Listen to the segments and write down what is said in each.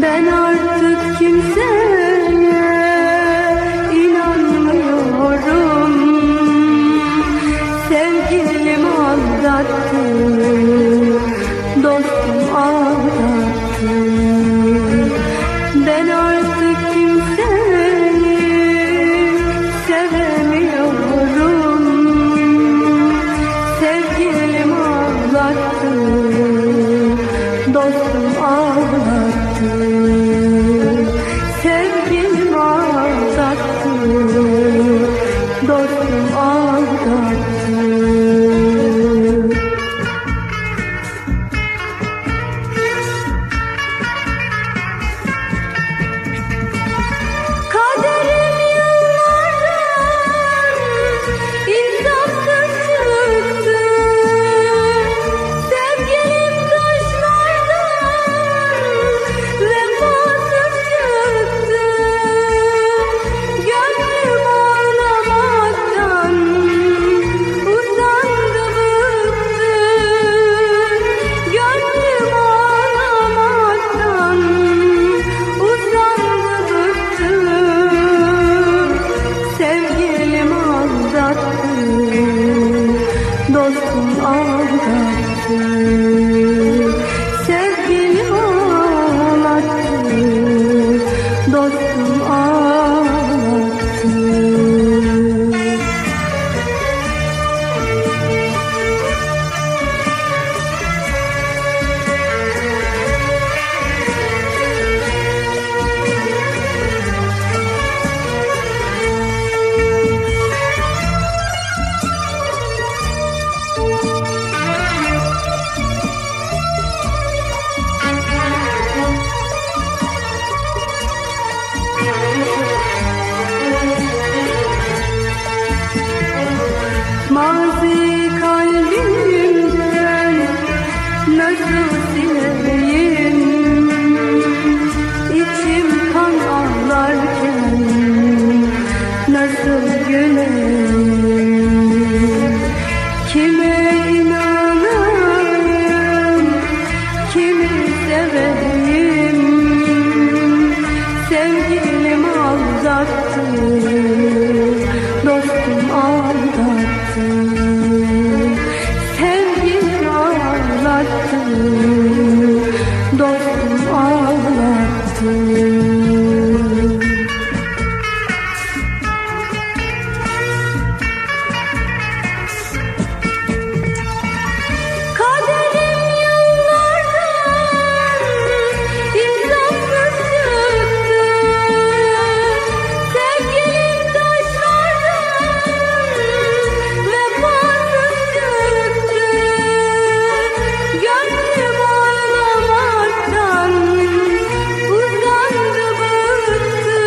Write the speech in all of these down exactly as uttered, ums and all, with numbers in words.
Ben artık kimseye inanmıyorum. Sevgilim aldattı, dostum aldattı. Ben artık kimseyi sevemiyorum. Sevgilim aldattı, dostum aldattı. Sevgilim aldattı, dostum aldattı. Kaderim yıllardan insafsız çıktı. Sevgilim taşlardan vefasız çıktı. Gönlüm ağlamaktan usandı, bıktı. Gönlüm ağlamaktan usandı, bıktı. Sevgilim aldattı, dostum aldattı. Sevgilim ağlattı, dostum ağlattı. Mazi kalbimden nasıl sileyim? İçim kan ağlarken nasıl güleyim? Kime inanayım, kimi seveyim? Sevgilim aldattı, dostum aldattı. Sevgilim ağlattı, dostum ağlattı. Kaderim yıllardan insafsız çıktı. Sevgilim taşlardan vefasız çıktı. Gönlüm ağlamaktan usandı, bıktı.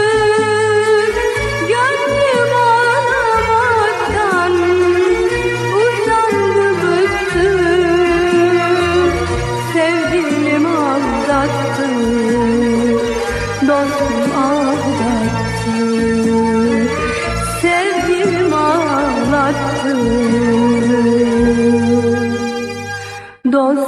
Gönlüm ağlamaktan usandı, bıktı. Sevgilim aldattı, dostum aldattı. Sevgilim ağlattı, dostum